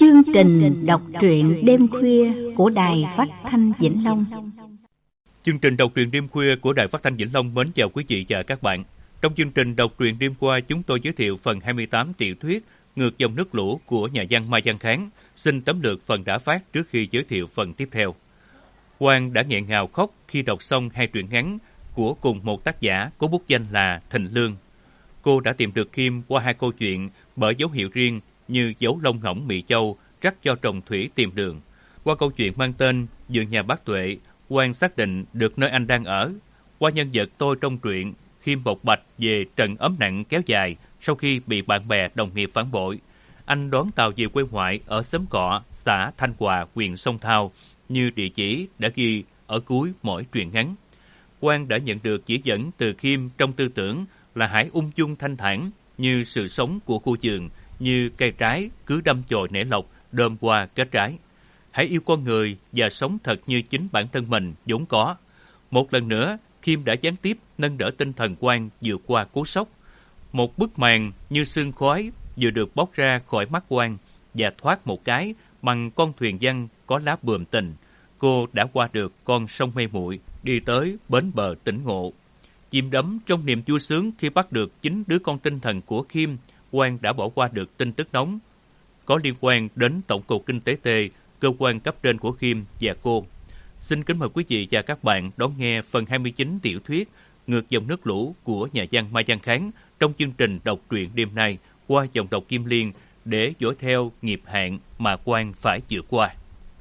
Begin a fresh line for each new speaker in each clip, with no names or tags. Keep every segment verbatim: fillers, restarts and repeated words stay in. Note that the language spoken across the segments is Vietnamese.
Chương trình đọc truyện đêm khuya của Đài Phát thanh Vĩnh Long.
Chương trình đọc truyện đêm khuya của Đài Phát thanh Vĩnh Long mến chào quý vị và các bạn. Trong chương trình đọc truyện đêm qua, chúng tôi giới thiệu phần hai mươi tám tiểu thuyết Ngược dòng nước lũ của nhà văn Mai Văn Kháng. Xin tóm lược phần đã phát trước khi giới thiệu phần tiếp theo. Quang đã nghẹn ngào khóc khi đọc xong hai truyện ngắn của cùng một tác giả có bút danh là Thịnh Lương. Cô đã tìm được Kim qua hai câu chuyện bởi dấu hiệu riêng như dấu lông ngỗng Mỹ Châu rắc cho trồng thủy tìm đường. Qua câu chuyện mang tên Vườn nhà bác Tuệ, Quang xác định được nơi anh đang ở. Qua nhân vật tôi trong truyện, Kim bộc bạch về trận ấm nặng kéo dài sau khi bị bạn bè đồng nghiệp phản bội. Anh đón tàu về quê ngoại ở xóm Cọ, xã Thanh Hòa, huyện Sông Thao, như địa chỉ đã ghi ở cuối mỗi truyện ngắn. Quang đã nhận được chỉ dẫn từ Kim trong tư tưởng là hãy ung dung thanh thản như sự sống của khu vườn, như cây trái cứ đâm chồi nảy lộc, đơm qua kết trái. Hãy yêu con người và sống thật như chính bản thân mình vốn có. Một lần nữa, Kim đã gián tiếp nâng đỡ tinh thần Quang vượt qua cú sốc. Một bức màn như sương khói vừa được bóc ra khỏi mắt Quang và thoát một cái bằng con thuyền văn có lá bườm tình. Cô đã qua được con sông mây muội, đi tới bến bờ tỉnh ngộ. Chìm đắm trong niềm vui sướng khi bắt được chính đứa con tinh thần của Kim, Quang đã bỏ qua được tin tức nóng có liên quan đến Tổng cục Kinh tế T, cơ quan cấp trên của Kim và cô. Xin kính mời quý vị và các bạn đón nghe phần hai mươi chín tiểu thuyết Ngược dòng nước lũ của nhà văn Mai Văn Kháng trong chương trình đọc truyện đêm nay qua dòng đọc Kim Liên để dõi theo nghiệp hạn mà Quang phải vượt qua.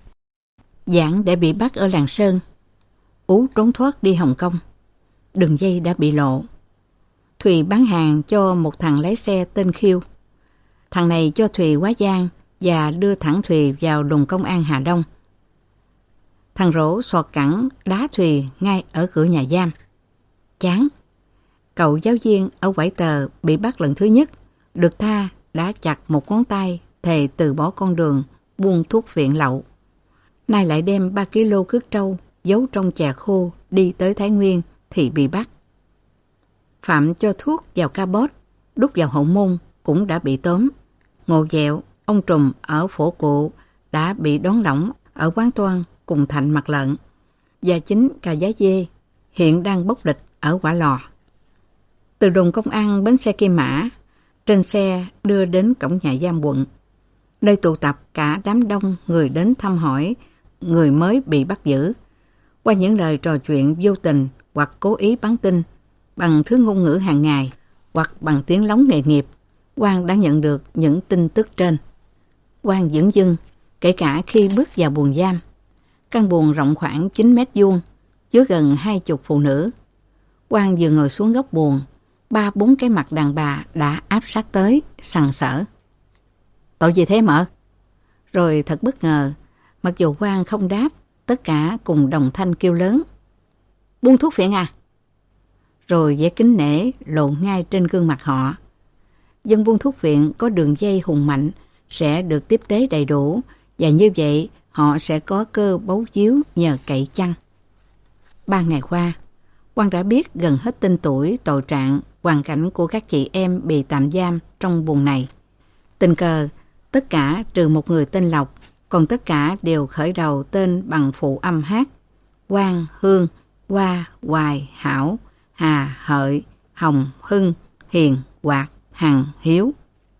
Giảng đã bị bắt ở Lạng Sơn, Ú trốn thoát đi Hồng Kông. Đường dây đã bị lộ. Thùy bán hàng cho một thằng lái xe tên Khiêu. Thằng này cho Thùy quá giang và đưa thẳng Thùy vào đồn công an Hà Đông. Thằng Rỗ sọt cẳng đá Thùy ngay ở cửa nhà giam. Chán. Cậu giáo viên ở Quải Tờ bị bắt lần thứ nhất, được tha đã chặt một ngón tay, thề từ bỏ con đường buôn thuốc viện lậu. Nay lại đem ba ki lô cước trâu giấu trong chè khô đi tới Thái Nguyên thì bị bắt. Phạm cho thuốc vào ca bốt, đút vào hậu môn cũng đã bị tóm. Ngộ dẹo, ông Trùm ở Phổ Cụ đã bị đón lỏng ở quán toan cùng Thạnh Mặt Lợn. Và chính cà giá dê hiện đang bốc lịch ở Quả Lò. Từ đồn công an bến xe Kim Mã, trên xe đưa đến cổng nhà giam quận, nơi tụ tập cả đám đông người đến thăm hỏi người mới bị bắt giữ. Qua những lời trò chuyện vô tình hoặc cố ý bắn tin, bằng thứ ngôn ngữ hàng ngày hoặc bằng tiếng lóng nghề nghiệp, Quang đã nhận được những tin tức trên. Quang dửng dưng, kể cả khi bước vào buồng giam. Căn buồng rộng khoảng chín mét vuông, chứa gần hai chục phụ nữ. Quang vừa ngồi xuống góc buồng, ba bốn cái mặt đàn bà đã áp sát tới, sằng sỡ. Tội gì thế mợ? Rồi thật bất ngờ, mặc dù Quang không đáp, tất cả cùng đồng thanh kêu lớn. Buôn thuốc phiện à? Rồi vẻ kính nể lộ ngay trên gương mặt họ. Dân buôn thuốc viện có đường dây hùng mạnh sẽ được tiếp tế đầy đủ, và như vậy họ sẽ có cơ bấu víu nhờ cậy chăng. Ba ngày qua, Quang đã biết gần hết tên tuổi, tội trạng, hoàn cảnh của các chị em bị tạm giam trong buồng này. Tình cờ, tất cả trừ một người tên Lộc, còn tất cả đều khởi đầu tên bằng phụ âm hát. Quang, Hương, Hoa, Hoài, Hảo, Hà, Hợi, Hồng, Hưng, Hiền, Hoạt, Hằng, Hiếu.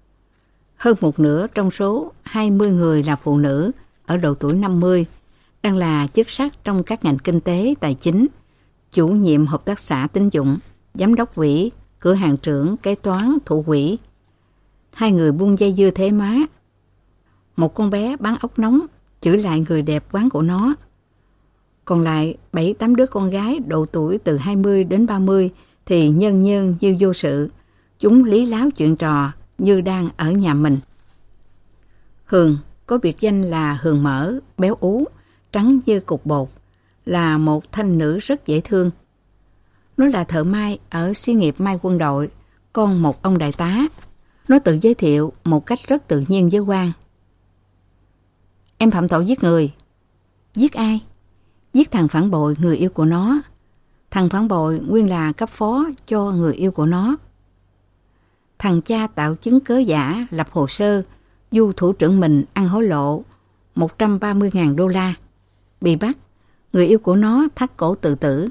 Hơn một nửa trong số hai mươi người là phụ nữ ở độ tuổi năm mươi, đang là chức sắc trong các ngành kinh tế, tài chính, chủ nhiệm hợp tác xã tín dụng, giám đốc quỹ, cửa hàng trưởng, kế toán, thủ quỹ. Hai người buôn dây dưa thế má. Một con bé bán ốc nóng chửi lại người đẹp quán của nó. Còn lại bảy tám đứa con gái độ tuổi từ hai mươi đến ba mươi thì nhân nhân như vô sự. Chúng lý láo chuyện trò như đang ở nhà mình. Hường có biệt danh là Hường Mỡ, béo ú, trắng như cục bột, là một thanh nữ rất dễ thương. Nó là thợ may ở xí nghiệp may quân đội, con một ông đại tá. Nó tự giới thiệu một cách rất tự nhiên với Quang. Em phạm tội giết người. Giết ai? Giết thằng phản bội người yêu của nó. Thằng phản bội nguyên là cấp phó cho người yêu của nó. Thằng cha tạo chứng cớ giả, lập hồ sơ, du thủ trưởng mình ăn hối lộ một trăm ba mươi nghìn đô la. Bị bắt, người yêu của nó thắt cổ tự tử.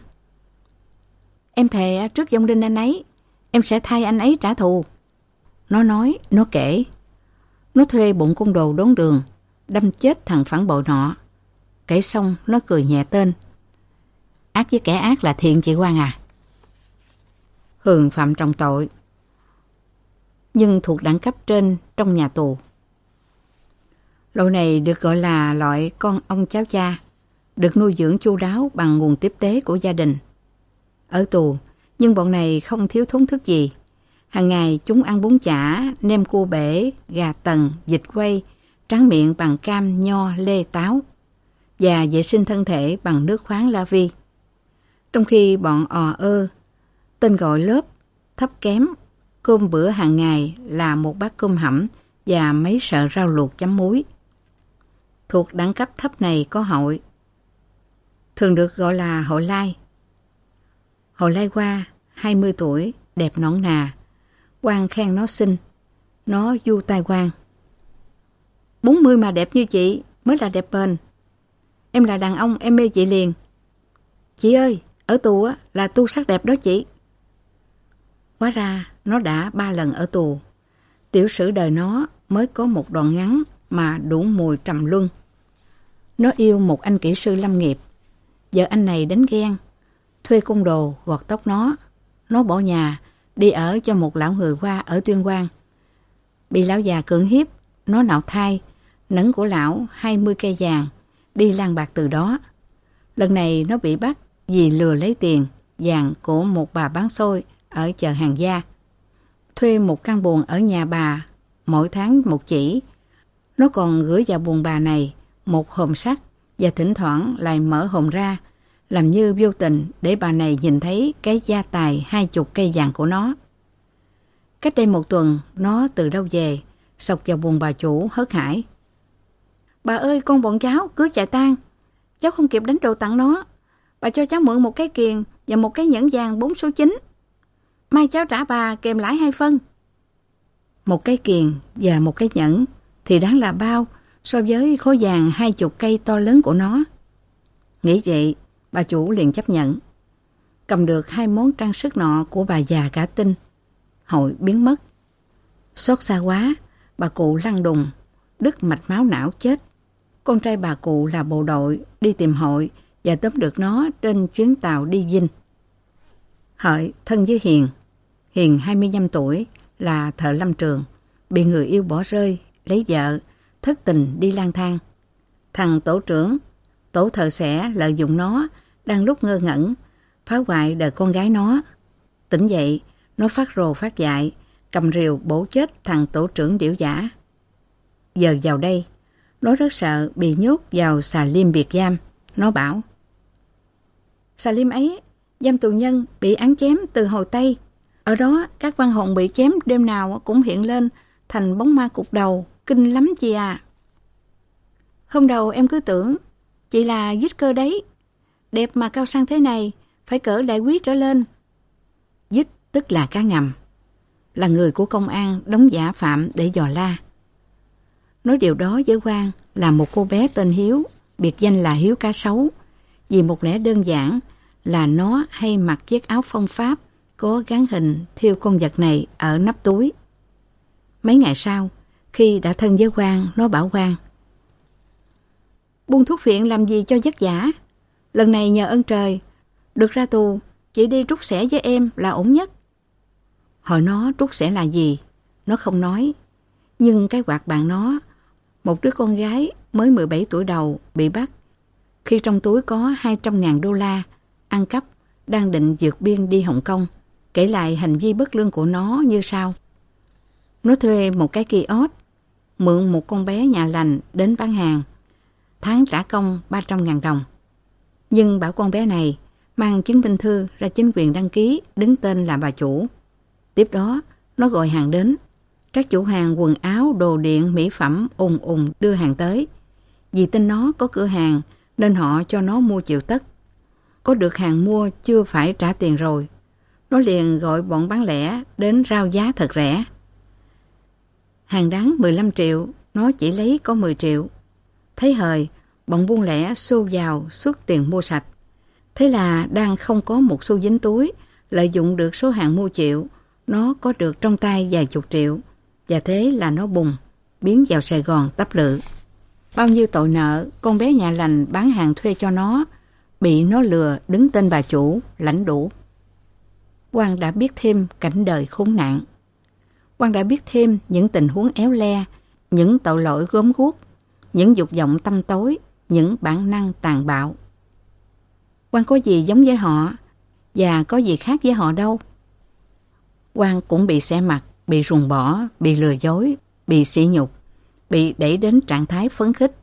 Em thề trước vong linh anh ấy, em sẽ thay anh ấy trả thù. Nó nói, nó kể. Nó thuê bọn côn đồ đón đường, đâm chết thằng phản bội nọ. Kể xong, nó cười nhẹ tên. Ác với kẻ ác là thiện chị Quang à. Hường phạm trọng tội, nhưng thuộc đẳng cấp trên trong nhà tù. Loại này được gọi là loại con ông cháu cha, được nuôi dưỡng chu đáo bằng nguồn tiếp tế của gia đình. Ở tù, nhưng bọn này không thiếu thốn thức gì. Hàng ngày chúng ăn bún chả, nem cua bể, gà tần, vịt quay, tráng miệng bằng cam, nho, lê, táo và vệ sinh thân thể bằng nước khoáng La Vi. Trong khi bọn ò ơ, tên gọi lớp, thấp kém, cơm bữa hàng ngày là một bát cơm hẩm và mấy sợi rau luộc chấm muối. Thuộc đẳng cấp thấp này có hội, thường được gọi là hội Lai. Hội Lai qua, hai mươi tuổi, đẹp nõn nà. Quang khen nó xinh, nó du tai Quang. bốn mươi mà đẹp như chị mới là đẹp bền. Em là đàn ông, em mê chị liền. Chị ơi, ở tù á, là tu sắc đẹp đó chị. Hóa ra nó đã ba lần ở tù. Tiểu sử đời nó mới có một đoạn ngắn mà đủ mùi trầm luân. Nó yêu một anh kỹ sư lâm nghiệp. Vợ anh này đánh ghen, thuê côn đồ gọt tóc nó. Nó bỏ nhà, đi ở cho một lão người Hoa ở Tuyên Quang. Bị lão già cưỡng hiếp, nó nạo thai, nẫn của lão hai mươi cây vàng, đi lang bạc từ đó. Lần này nó bị bắt vì lừa lấy tiền vàng của một bà bán xôi ở chợ Hàng Gia. Thuê một căn buồng ở nhà bà, mỗi tháng một chỉ. Nó còn gửi vào buồng bà này một hòm sắt và thỉnh thoảng lại mở hòm ra, làm như vô tình để bà này nhìn thấy cái gia tài hai chục cây vàng của nó. Cách đây một tuần, nó từ đâu về, xộc vào buồng bà chủ hớt hải. Bà ơi, con bọn cháu cứ chạy tan. Cháu không kịp đánh đồ tặng nó. Bà cho cháu mượn một cái kiềng và một cái nhẫn vàng bốn số chín. Mai cháu trả bà kèm lãi hai phân. Một cái kiềng và một cái nhẫn thì đáng là bao so với khối vàng hai chục cây to lớn của nó. Nghĩ vậy, bà chủ liền chấp nhận. Cầm được hai món trang sức nọ của bà già cả tinh, hội biến mất. Xót xa quá, bà cụ lăn đùng, đứt mạch máu não chết. Con trai bà cụ là bộ đội đi tìm hội và tóm được nó trên chuyến tàu đi Vinh. Hợi thân với Hiền. Hiền hai mươi lăm tuổi, là thợ lâm trường, bị người yêu bỏ rơi, lấy vợ, thất tình đi lang thang. Thằng tổ trưởng, tổ thợ xẻ lợi dụng nó, đang lúc ngơ ngẩn, phá hoại đời con gái nó. Tỉnh dậy, nó phát rồ phát dại, cầm rìu bổ chết thằng tổ trưởng điểu giả. Giờ vào đây, nó rất sợ bị nhốt vào xà lim biệt giam. Nó bảo, xà lim ấy, giam tù nhân bị án chém từ hồi Tây. Ở đó, các quan hồn bị chém đêm nào cũng hiện lên thành bóng ma cục đầu, kinh lắm chị à. Hôm đầu em cứ tưởng chị là dít cơ đấy. Đẹp mà cao sang thế này, phải cỡ đại quý trở lên. Dít tức là cá ngầm, là người của công an đóng giả phạm để dò la. Nói điều đó với Quang là một cô bé tên Hiếu, biệt danh là Hiếu cá sấu, vì một lẽ đơn giản là nó hay mặc chiếc áo phong pháp có gắn hình thiêu con vật này ở nắp túi. Mấy ngày sau, khi đã thân với Quang, nó bảo Quang, buôn thuốc phiện làm gì cho vất vả. Lần này nhờ ơn trời, được ra tù, chị đi trút xẻ với em là ổn nhất. Hỏi nó trút xẻ là gì, nó không nói. Nhưng cái quạt bạn nó, một đứa con gái mới mười bảy tuổi đầu bị bắt, khi trong túi có hai trăm ngàn đô la, ăn cắp, đang định vượt biên đi Hồng Kông, kể lại hành vi bất lương của nó như sau. Nó thuê một cái kiosk, mượn một con bé nhà lành đến bán hàng, tháng trả công ba trăm ngàn đồng. Nhưng bảo con bé này mang chứng minh thư ra chính quyền đăng ký, đứng tên là bà chủ. Tiếp đó, nó gọi hàng đến. Các chủ hàng quần áo, đồ điện, mỹ phẩm ùn ùn đưa hàng tới. Vì tin nó có cửa hàng nên họ cho nó mua chịu tất. Có được hàng mua chưa phải trả tiền rồi, nó liền gọi bọn bán lẻ đến rao giá thật rẻ. Hàng đáng mười lăm triệu nó chỉ lấy có mười triệu. Thấy hời, bọn buôn lẻ xô vào xuất tiền mua sạch. Thế là đang không có một xu dính túi, lợi dụng được số hàng mua triệu, nó có được trong tay vài chục triệu. Và thế là nó bùng, biến vào Sài Gòn tấp lự. Bao nhiêu tội nợ, con bé nhà lành bán hàng thuê cho nó, bị nó lừa đứng tên bà chủ, lãnh đủ. Quang đã biết thêm cảnh đời khốn nạn. Quang đã biết thêm những tình huống éo le, những tội lỗi gớm guốc, những dục vọng tăm tối, những bản năng tàn bạo. Quang có gì giống với họ, và có gì khác với họ đâu. Quang cũng bị xẻ mặt, bị ruồng bỏ, bị lừa dối, bị sỉ nhục, bị đẩy đến trạng thái phấn khích.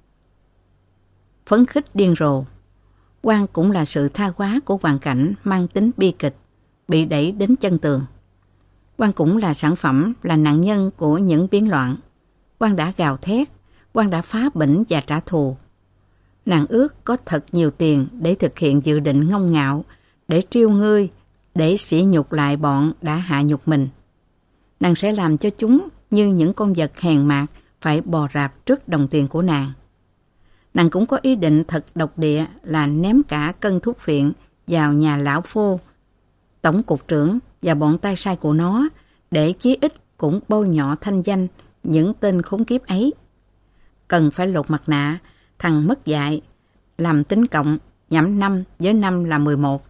Phấn khích điên rồ. Quang cũng là sự tha hóa của hoàn cảnh mang tính bi kịch, bị đẩy đến chân tường. Quang cũng là sản phẩm, là nạn nhân của những biến loạn. Quang đã gào thét, Quang đã phá bỉnh và trả thù. Nàng ước có thật nhiều tiền để thực hiện dự định ngông ngạo, để trêu ngươi, để sỉ nhục lại bọn đã hạ nhục mình. Nàng sẽ làm cho chúng như những con vật hèn mạt phải bò rạp trước đồng tiền của nàng. Nàng cũng có ý định thật độc địa là ném cả cân thuốc phiện vào nhà lão Phô, tổng cục trưởng và bọn tay sai của nó, để chí ít cũng bôi nhọ thanh danh những tên khốn kiếp ấy. Cần phải lột mặt nạ, thằng mất dạy, làm tính cộng, nhẩm năm với năm là mười một.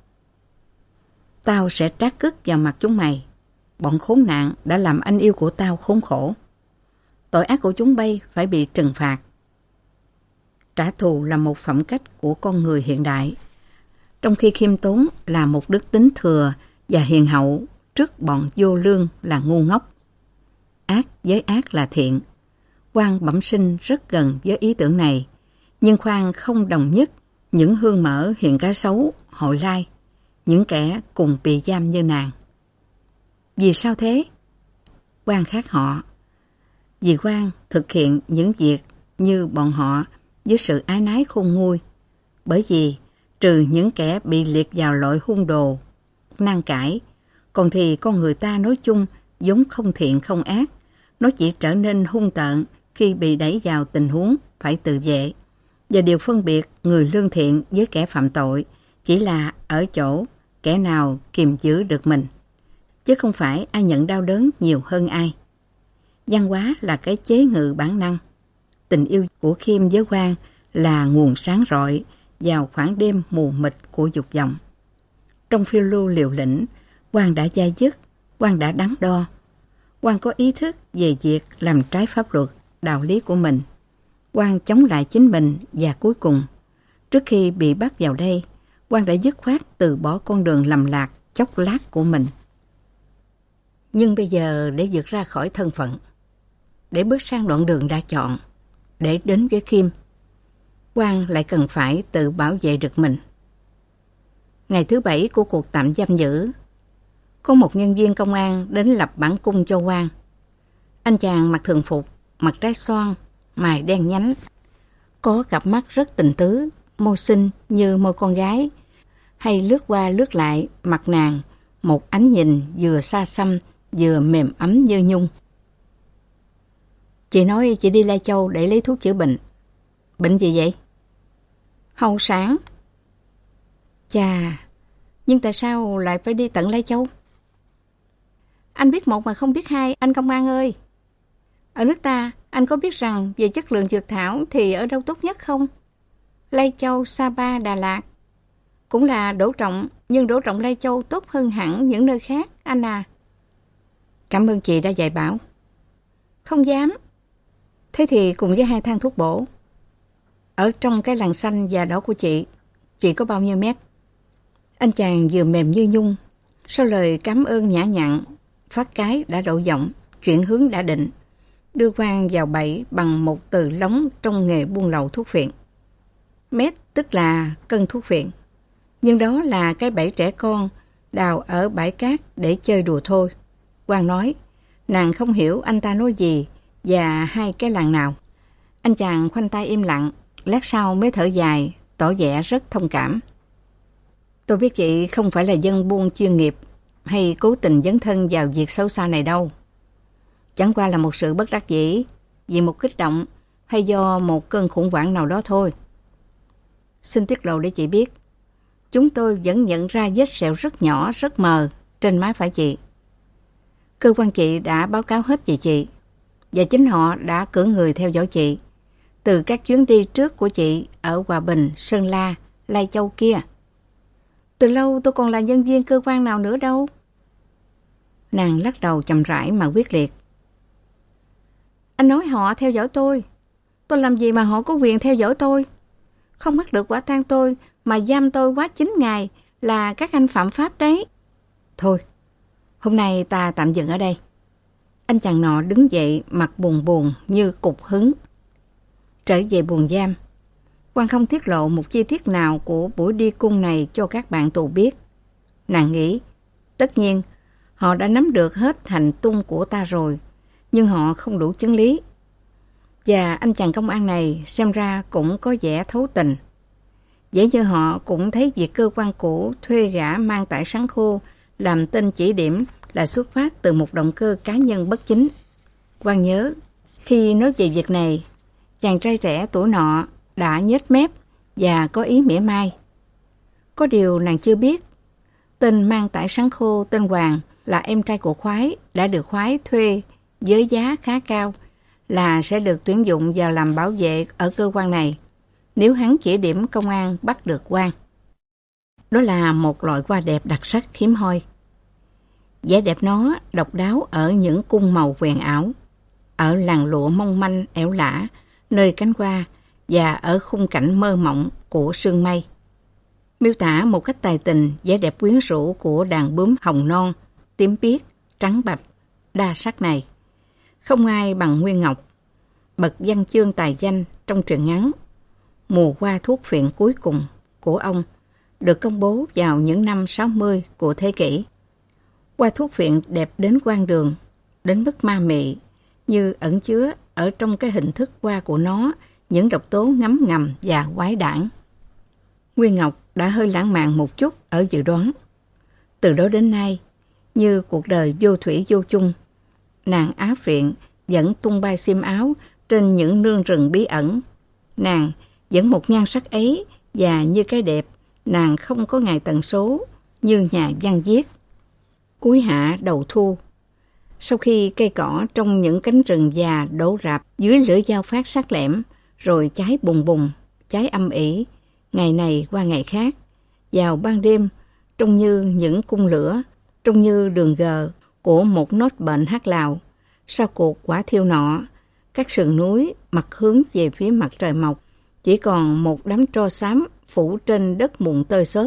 Tao sẽ trát cứt vào mặt chúng mày. Bọn khốn nạn đã làm anh yêu của tao khốn khổ. Tội ác của chúng bay phải bị trừng phạt. Trả thù là một phẩm cách của con người hiện đại, trong khi khiêm tốn là một đức tính thừa và hiền hậu trước bọn vô lương là ngu ngốc. Ác với ác là thiện. Quang bẩm sinh rất gần với ý tưởng này, nhưng Khoan không đồng nhất những hương mỡ hiện cá sấu, hội lai, những kẻ cùng bị giam như nàng. Vì sao thế? Quang khác họ. Vì Quang thực hiện những việc như bọn họ với sự ái nái khôn nguôi. Bởi vì trừ những kẻ bị liệt vào loại hung đồ, nan cải, còn thì con người ta nói chung vốn không thiện không ác. Nó chỉ trở nên hung tợn khi bị đẩy vào tình huống phải tự vệ. Và điều phân biệt người lương thiện với kẻ phạm tội chỉ là ở chỗ kẻ nào kiềm giữ được mình, chứ không phải ai nhận đau đớn nhiều hơn ai. Văn hóa là cái chế ngự bản năng. Tình yêu của Khiêm với Quang là nguồn sáng rọi vào khoảng đêm mù mịt của dục vọng. Trong phiêu lưu liều lĩnh, Quang đã dai dứt, Quang đã đắn đo. Quang có ý thức về việc làm trái pháp luật, đạo lý của mình. Quang chống lại chính mình và cuối cùng, trước khi bị bắt vào đây, Quang đã dứt khoát từ bỏ con đường lầm lạc, chốc lát của mình. Nhưng bây giờ để vượt ra khỏi thân phận, để bước sang đoạn đường đã chọn, để đến với Khiêm, Quang lại cần phải tự bảo vệ được mình. Ngày thứ bảy của cuộc tạm giam giữ, có một nhân viên công an đến lập bản cung cho Quang. Anh chàng mặc thường phục, mặt trái xoan, mày đen nhánh, có cặp mắt rất tình tứ, môi xinh như môi con gái, hay lướt qua lướt lại mặt nàng một ánh nhìn vừa xa xăm vừa mềm ấm như nhung. Chị nói chị đi Lai Châu để lấy thuốc chữa bệnh. Bệnh gì vậy? Hậu sản. Chà, nhưng tại sao lại phải đi tận Lai Châu? Anh biết một mà không biết hai, anh công an ơi. Ở nước ta, anh có biết rằng về chất lượng dược thảo thì ở đâu tốt nhất không? Lai Châu, Sapa, Đà Lạt. Cũng là Đỗ Trọng, nhưng Đỗ Trọng Lai Châu tốt hơn hẳn những nơi khác, anh à. Cảm ơn chị đã dạy bảo. Không dám. Thế thì cùng với hai thang thuốc bổ. Ở trong cái làn xanh và đỏ của chị, chị có bao nhiêu mét? Anh chàng vừa mềm như nhung. Sau lời cảm ơn nhã nhặn, phát cái đã đổi giọng, chuyển hướng đã định, đưa Quang vào bẫy bằng một từ lóng trong nghề buôn lậu thuốc phiện. Mét tức là cân thuốc phiện. Nhưng đó là cái bẫy trẻ con đào ở bãi cát để chơi đùa thôi. Quang nói, nàng không hiểu anh ta nói gì và hai cái làng nào. Anh chàng khoanh tay im lặng, lát sau mới thở dài, tỏ vẻ rất thông cảm. Tôi biết chị không phải là dân buôn chuyên nghiệp hay cố tình dấn thân vào việc xấu xa này đâu. Chẳng qua là một sự bất đắc dĩ. vì một kích động hay do một cơn khủng hoảng nào đó thôi. Xin tiết lộ để chị biết, chúng tôi vẫn nhận ra vết sẹo rất nhỏ, rất mờ trên má phải chị. Cơ quan chị đã báo cáo hết về chị, và chính họ đã cử người theo dõi chị từ các chuyến đi trước của chị ở Hòa Bình, Sơn La, Lai Châu kia. Từ lâu tôi còn là nhân viên cơ quan nào nữa đâu. Nàng lắc đầu chậm rãi mà quyết liệt. Anh nói họ theo dõi tôi. Tôi làm gì mà họ có quyền theo dõi tôi? Không bắt được quả tang tôi mà giam tôi quá chín ngày là các anh phạm pháp đấy. Thôi, hôm nay ta tạm dừng ở đây. Anh chàng nọ đứng dậy mặt buồn buồn như cục hứng. Trở về buồng giam, quan không tiết lộ một chi tiết nào của buổi đi cung này cho các bạn tù biết. Nàng nghĩ, tất nhiên, họ đã nắm được hết hành tung của ta rồi, nhưng họ không đủ chứng lý. Và anh chàng công an này xem ra cũng có vẻ thấu tình. Dễ như họ cũng thấy việc cơ quan cũ thuê gã mang tải sắn khô làm tên chỉ điểm là xuất phát từ một động cơ cá nhân bất chính. Quan nhớ, khi nói về việc này, chàng trai trẻ tuổi nọ đã nhếch mép và có ý mỉa mai. Có điều nàng chưa biết, tên mang tải sắn khô tên Hoàng là em trai của Khoái đã được Khoái thuê với giá khá cao là sẽ được tuyển dụng vào làm bảo vệ ở cơ quan này nếu hắn chỉ điểm công an bắt được quan. Đó là một loại hoa đẹp đặc sắc hiếm hoi. Vẻ đẹp nó độc đáo ở những cung màu huyền ảo, ở làn lụa mong manh ẻo lả nơi cánh hoa và ở khung cảnh mơ mộng của sương mây. Miêu tả một cách tài tình vẻ đẹp quyến rũ của đàn bướm hồng non, tím biếc, trắng bạch, đa sắc này. Không ai bằng Nguyên Ngọc, bậc văn chương tài danh trong truyện ngắn Mùa hoa thuốc phiện cuối cùng của ông, được công bố vào những năm sáu mươi của thế kỷ. Hoa thuốc phiện đẹp đến quan đường, đến mức ma mị, như ẩn chứa ở trong cái hình thức hoa của nó những độc tố ngấm ngầm và quái đản. Nguyên Ngọc đã hơi lãng mạn một chút ở dự đoán. Từ đó đến nay, như cuộc đời vô thủy vô chung, nàng Á Phiện vẫn tung bay xiêm áo trên những nương rừng bí ẩn. Nàng vẫn một nhan sắc ấy, và như cái đẹp, nàng không có ngày tận số như nhà văn viết. Cuối hạ đầu thu, sau khi cây cỏ trong những cánh rừng già đổ rạp dưới lửa dao phát sắc lẻm, rồi cháy bùng bùng, cháy âm ỉ, ngày này qua ngày khác, vào ban đêm, trông như những cung lửa, trông như đường gờ của một nốt bệnh hát lào. Sau cuộc quả thiêu nọ, các sườn núi mặt hướng về phía mặt trời mọc, chỉ còn một đám tro xám phủ trên đất mụn tơi xốp.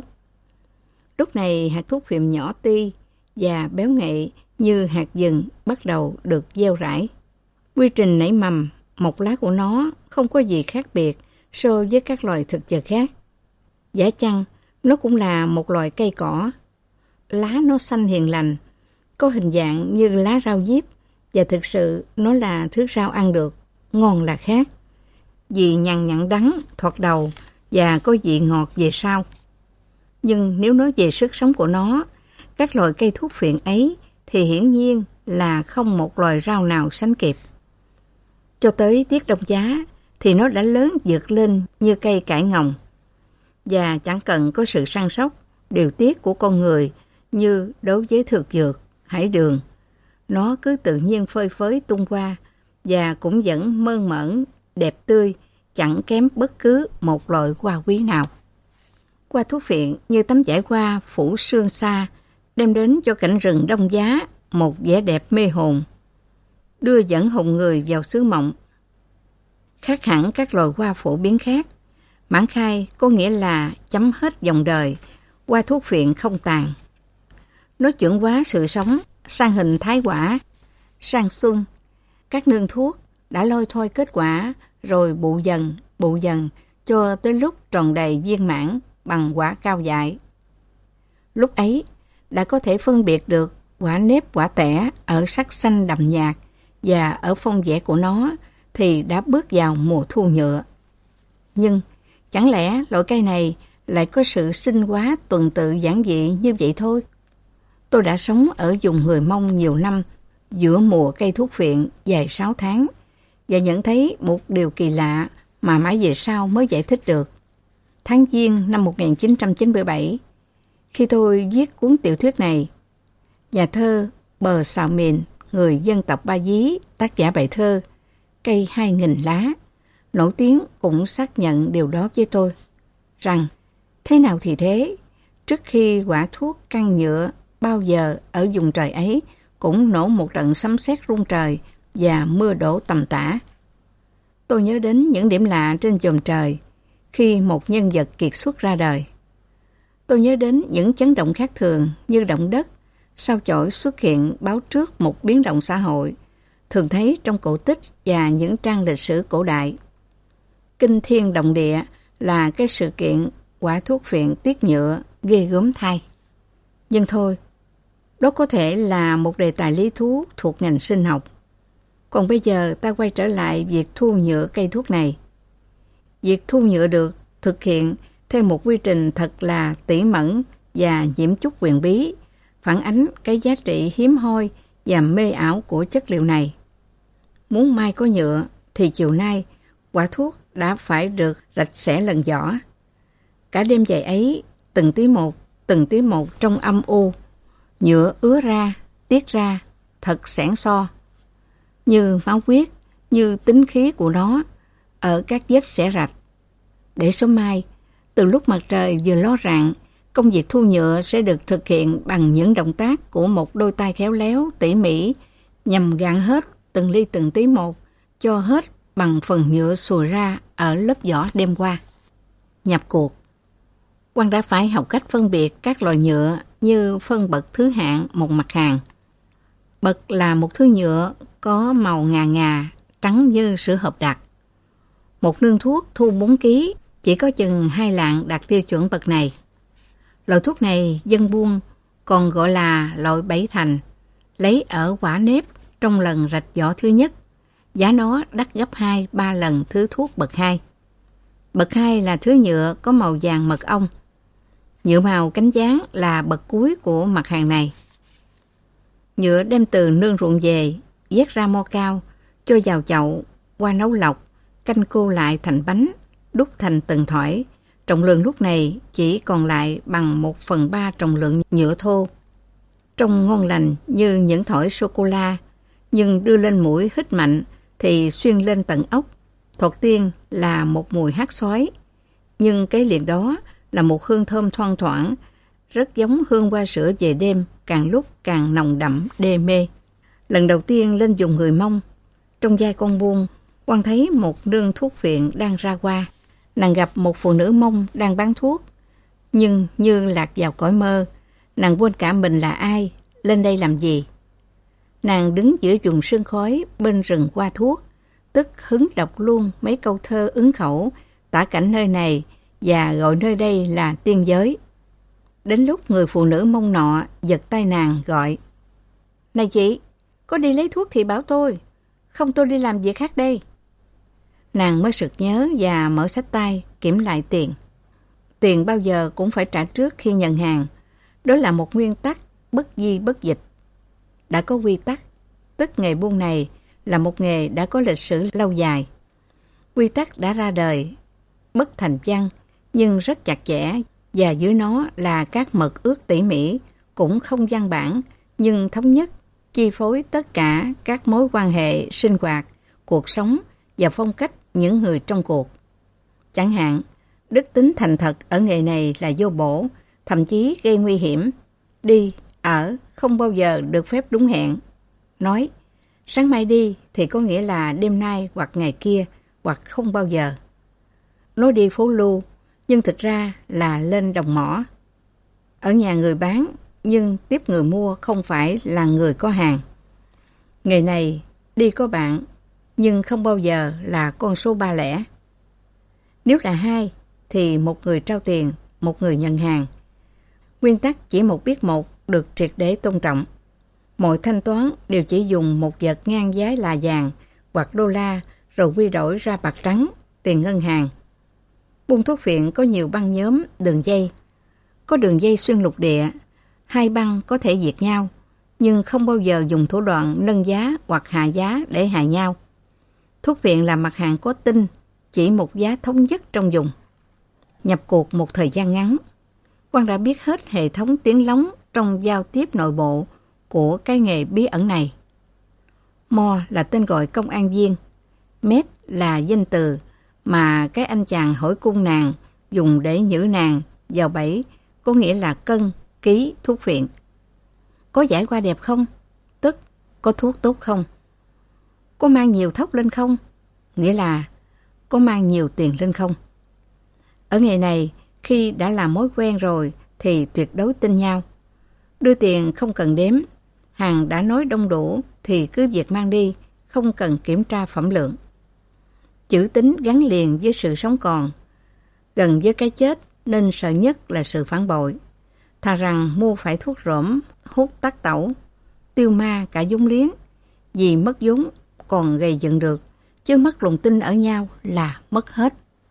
Lúc này hạt thuốc phiện nhỏ ti và béo ngậy như hạt vừng bắt đầu được gieo rải. Quy trình nảy mầm, mọc lá của nó không có gì khác biệt so với các loài thực vật khác. Giả chăng, nó cũng là một loài cây cỏ. Lá nó xanh hiền lành, có hình dạng như lá rau diếp, và thực sự nó là thứ rau ăn được, ngon là khác. Vì nhằn nhặn đắng thoạt đầu và có vị ngọt về sau. Nhưng nếu nói về sức sống của nó, các loài cây thuốc phiện ấy thì hiển nhiên là không một loài rau nào sánh kịp. Cho tới tiết đông giá thì nó đã lớn vượt lên như cây cải ngồng, và chẳng cần có sự săn sóc, điều tiết của con người như đối với thực dược, hải đường. Nó cứ tự nhiên phơi phới tung qua và cũng vẫn mơn mởn, đẹp tươi, chẳng kém bất cứ một loại hoa quý nào. Hoa thuốc phiện như tấm vải hoa phủ sương xa, đem đến cho cảnh rừng đông giá một vẻ đẹp mê hồn, đưa dẫn hồn người vào xứ mộng. Khác hẳn các loài hoa phổ biến khác, mãn khai có nghĩa là chấm hết dòng đời, hoa thuốc phiện không tàn. Nó chuyển hóa sự sống sang hình thái quả, sang xuân. Các nương thuốc đã lôi thôi kết quả, rồi bụ dần, bụ dần, cho tới lúc tròn đầy viên mãn bằng quả cao dại. Lúc ấy, đã có thể phân biệt được quả nếp quả tẻ ở sắc xanh đậm nhạt, và ở phong vẻ của nó thì đã bước vào mùa thu nhựa. Nhưng chẳng lẽ loại cây này lại có sự sinh hóa tuần tự giản dị như vậy thôi? Tôi đã sống ở vùng người Mông nhiều năm, giữa mùa cây thuốc phiện dài sáu tháng, và nhận thấy một điều kỳ lạ mà mãi về sau mới giải thích được. Tháng Giêng năm một nghìn chín trăm chín mươi bảy, khi tôi viết cuốn tiểu thuyết này, nhà thơ Bờ Sào Mìn, người dân tộc Ba Dí, tác giả bài thơ Cây hai nghìn lá, nổi tiếng cũng xác nhận điều đó với tôi, rằng thế nào thì thế, trước khi quả thuốc căn nhựa bao giờ ở vùng trời ấy cũng nổ một trận sấm sét rung trời và mưa đổ tầm tã. Tôi nhớ đến những điểm lạ trên chòm trời khi một nhân vật kiệt xuất ra đời. Tôi nhớ đến những chấn động khác thường như động đất, sao chổi xuất hiện báo trước một biến động xã hội, thường thấy trong cổ tích và những trang lịch sử cổ đại. Kinh thiên động địa là cái sự kiện quả thuốc phiện tiết nhựa ghê gớm thay. Nhưng thôi, đó có thể là một đề tài lý thú thuộc ngành sinh học. Còn bây giờ ta quay trở lại việc thu nhựa cây thuốc này. Việc thu nhựa được thực hiện theo một quy trình thật là tỉ mẩn và nhiễm chút quyền bí, phản ánh cái giá trị hiếm hoi và mê ảo của chất liệu này. Muốn mai có nhựa thì chiều nay quả thuốc đã phải được rạch xẻ lần vỏ. Cả đêm dài ấy, từng tí một, từng tí một trong âm u, nhựa ứa ra, tiết ra, thật xẻn xo. Như máu huyết, như tính khí của nó, ở các vết xẻ rạch. Để sớm mai, từ lúc mặt trời vừa ló rạng, công việc thu nhựa sẽ được thực hiện bằng những động tác của một đôi tay khéo léo, tỉ mỉ, nhằm gạn hết từng ly từng tí một, cho hết bằng phần nhựa sùi ra ở lớp vỏ đêm qua. Nhập cuộc. Quang đã phải học cách phân biệt các loại nhựa như phân bậc thứ hạng một mặt hàng. Bậc là một thứ nhựa có màu ngà ngà, trắng như sữa hộp đặc. Một nương thuốc thu bốn ki lô gam chỉ có chừng hai lạng đạt tiêu chuẩn bậc này. Loại thuốc này dân buôn còn gọi là loại bảy thành, lấy ở quả nếp trong lần rạch vỏ thứ nhất. Giá nó đắt gấp hai ba lần thứ thuốc bậc hai. Bậc hai là thứ nhựa có màu vàng mật ong. Nhựa màu cánh gián là bậc cuối của mặt hàng này. Nhựa đem từ nương ruộng về, vét ra mo cao, cho vào chậu, qua nấu lọc, canh cô lại thành bánh, đúc thành từng thỏi. Trọng lượng lúc này chỉ còn lại bằng một phần ba trọng lượng nhựa thô. Trông ngon lành như những thỏi sô-cô-la, nhưng đưa lên mũi hít mạnh thì xuyên lên tận ốc. Thoạt tiên là một mùi hắc xoái, nhưng cái liền đó là một hương thơm thoang thoảng, rất giống hương hoa sữa về đêm, càng lúc càng nồng đậm đê mê. Lần đầu tiên lên vùng người Mông, trong vai con buôn, Quang thấy một nương thuốc phiện đang ra qua. Nàng gặp một phụ nữ Mông đang bán thuốc, nhưng như lạc vào cõi mơ, nàng quên cả mình là ai, lên đây làm gì. Nàng đứng giữa vùng sương khói bên rừng hoa thuốc, tức hứng đọc luôn mấy câu thơ ứng khẩu, tả cảnh nơi này và gọi nơi đây là tiên giới. Đến lúc người phụ nữ Mông nọ giật tay nàng gọi: "Này chị, có đi lấy thuốc thì bảo tôi, không tôi đi làm việc khác đây." Nàng mới sực nhớ và mở xách tay kiểm lại tiền. Tiền bao giờ cũng phải trả trước khi nhận hàng. Đó là một nguyên tắc bất di bất dịch. Đã có quy tắc, tức nghề buôn này là một nghề đã có lịch sử lâu dài. Quy tắc đã ra đời, bất thành văn, nhưng rất chặt chẽ, và dưới nó là các mật ước tỉ mỉ, cũng không văn bản, nhưng thống nhất, chi phối tất cả các mối quan hệ sinh hoạt, cuộc sống và phong cách những người trong cuộc. Chẳng hạn, đức tính thành thật ở nghề này là vô bổ, thậm chí gây nguy hiểm. Đi, ở, không bao giờ được phép đúng hẹn. Nói, sáng mai đi thì có nghĩa là đêm nay hoặc ngày kia, hoặc không bao giờ. Nói đi phố lưu, nhưng thực ra là lên đồng mỏ. Ở nhà người bán, nhưng tiếp người mua không phải là người có hàng. Nghề này, đi có bạn, nhưng không bao giờ là con số ba lẻ. Nếu là hai, thì một người trao tiền, một người nhận hàng. Nguyên tắc chỉ một biết một được triệt để tôn trọng. Mọi thanh toán đều chỉ dùng một vật ngang giá là vàng hoặc đô la, rồi quy đổi ra bạc trắng, tiền ngân hàng. Buôn thuốc phiện có nhiều băng nhóm, đường dây. Có đường dây xuyên lục địa, hai băng có thể diệt nhau, nhưng không bao giờ dùng thủ đoạn nâng giá hoặc hạ giá để hại nhau. Thuốc viện là mặt hàng có tinh, chỉ một giá thống nhất trong vùng. Nhập cuộc một thời gian ngắn, Quang đã biết hết hệ thống tiếng lóng trong giao tiếp nội bộ của cái nghề bí ẩn này. Mo là tên gọi công an viên, Mét là danh từ mà cái anh chàng hỏi cung nàng dùng để nhử nàng vào bẫy, có nghĩa là cân, ký, thuốc viện. Có giải qua đẹp không? Tức có thuốc tốt không? Có mang nhiều thóc lên không? Nghĩa là có mang nhiều tiền lên không? Ở nghề này, khi đã làm mối quen rồi thì tuyệt đối tin nhau. Đưa tiền không cần đếm, hàng đã nói đông đủ thì cứ việc mang đi, không cần kiểm tra phẩm lượng. Chữ tín gắn liền với sự sống còn, gần với cái chết nên sợ nhất là sự phản bội. Thà rằng mua phải thuốc rỗm, hút tắc tẩu, tiêu ma cả vốn liếng, vì mất vốn còn gây dựng được, chứ mất lòng tin ở nhau là mất hết.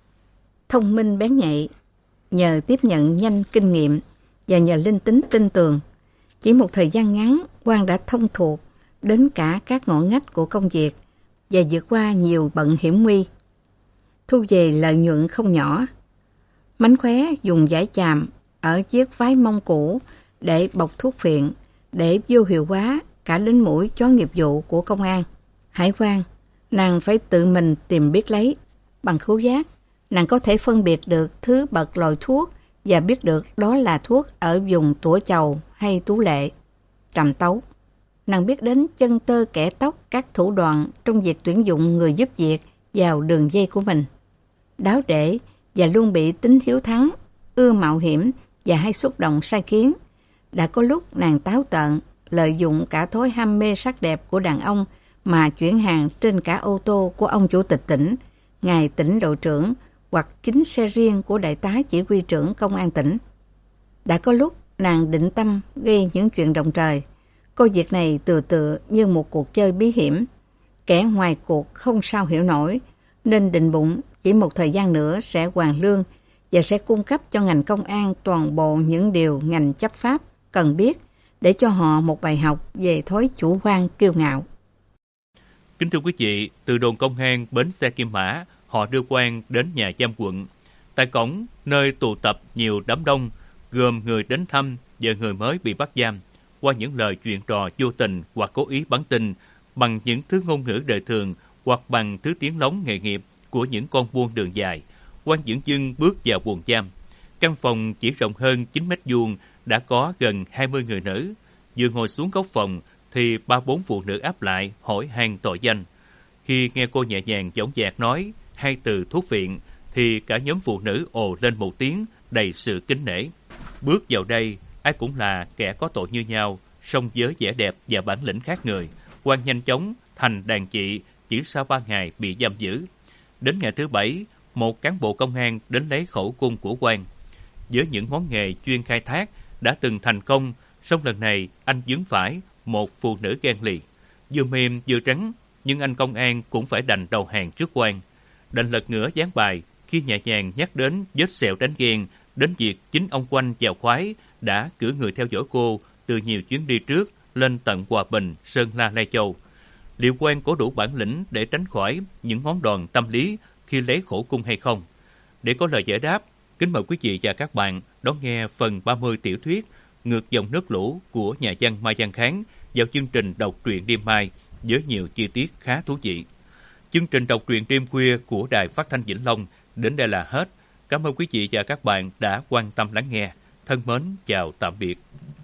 Thông minh bén nhạy, nhờ tiếp nhận nhanh kinh nghiệm và nhờ linh tính tin tường, chỉ một thời gian ngắn, Quang đã thông thuộc đến cả các ngõ ngách của công việc và vượt qua nhiều bận hiểm nguy, thu về lợi nhuận không nhỏ. Mánh khóe dùng giải chàm ở chiếc váy mông cũ để bọc thuốc phiện, để vô hiệu hóa cả đến mũi chó nghiệp vụ của công an. Hải quan, nàng phải tự mình tìm biết lấy. Bằng khứu giác, nàng có thể phân biệt được thứ bậc loại thuốc và biết được đó là thuốc ở vùng Tủa Chầu hay Tú Lệ, Trầm Tấu. Nàng biết đến chân tơ kẻ tóc các thủ đoạn trong việc tuyển dụng người giúp việc vào đường dây của mình. Đáo để và luôn bị tính hiếu thắng, ưa mạo hiểm và hay xúc động sai khiến. Đã có lúc nàng táo tợn, lợi dụng cả thói ham mê sắc đẹp của đàn ông mà chuyển hàng trên cả ô tô của ông chủ tịch tỉnh, ngài tỉnh đội trưởng hoặc chính xe riêng của đại tá chỉ huy trưởng công an tỉnh. Đã có lúc nàng định tâm gây những chuyện động trời, coi việc này tựa tựa như một cuộc chơi bí hiểm. Kẻ ngoài cuộc không sao hiểu nổi, nên định bụng chỉ một thời gian nữa sẽ hoàn lương và sẽ cung cấp cho ngành công an toàn bộ những điều ngành chấp pháp cần biết để cho họ một bài học về thói chủ quan kiêu ngạo.
Kính thưa quý vị, từ đồn công an bến xe Kim Mã, họ đưa Quang đến nhà giam quận. Tại cổng, nơi tụ tập nhiều đám đông, gồm người đến thăm và người mới bị bắt giam, qua những lời chuyện trò vô tình hoặc cố ý bắn tin, bằng những thứ ngôn ngữ đời thường hoặc bằng thứ tiếng lóng nghề nghiệp của những con buôn đường dài, Quang dửng dưng bước vào buồng giam. Căn phòng chỉ rộng hơn chín mét vuông, đã có gần hai mươi người nữ. Vừa ngồi xuống góc phòng thì ba bốn phụ nữ áp lại hỏi han tội danh. Khi nghe cô nhẹ nhàng dõng dạc nói hai từ thuốc viện thì cả nhóm phụ nữ ồ lên một tiếng đầy sự kính nể. Bước vào đây, ai cũng là kẻ có tội như nhau, song với vẻ đẹp và bản lĩnh khác người, Quang nhanh chóng thành đàn chị chỉ sau ba ngày bị giam giữ. Đến ngày thứ bảy, một cán bộ công an đến lấy khẩu cung của Quang. Với những món nghề chuyên khai thác đã từng thành công, song lần này anh vướng phải một phụ nữ ghen lì. Vừa mềm vừa trắng, nhưng anh công an cũng phải đành đầu hàng trước Quang. Đành lật ngửa ván bài khi nhẹ nhàng nhắc đến vết sẹo đánh ghen, đến việc chính ông Quanh chèo khoái đã cử người theo dõi cô từ nhiều chuyến đi trước lên tận Hòa Bình, Sơn La, Lai Châu. Liệu Quang có đủ bản lĩnh để tránh khỏi những món đòn tâm lý khi lấy khẩu cung hay không? Để có lời giải đáp, kính mời quý vị và các bạn đón nghe phần ba mươi tiểu thuyết Ngược dòng nước lũ của nhà văn Mai Văn Kháng vào chương trình đọc truyện đêm mai với nhiều chi tiết khá thú vị. Chương trình đọc truyện đêm khuya của Đài Phát thanh Vĩnh Long đến đây là hết. Cảm ơn quý vị và các bạn đã quan tâm lắng nghe. Thân mến, chào tạm biệt.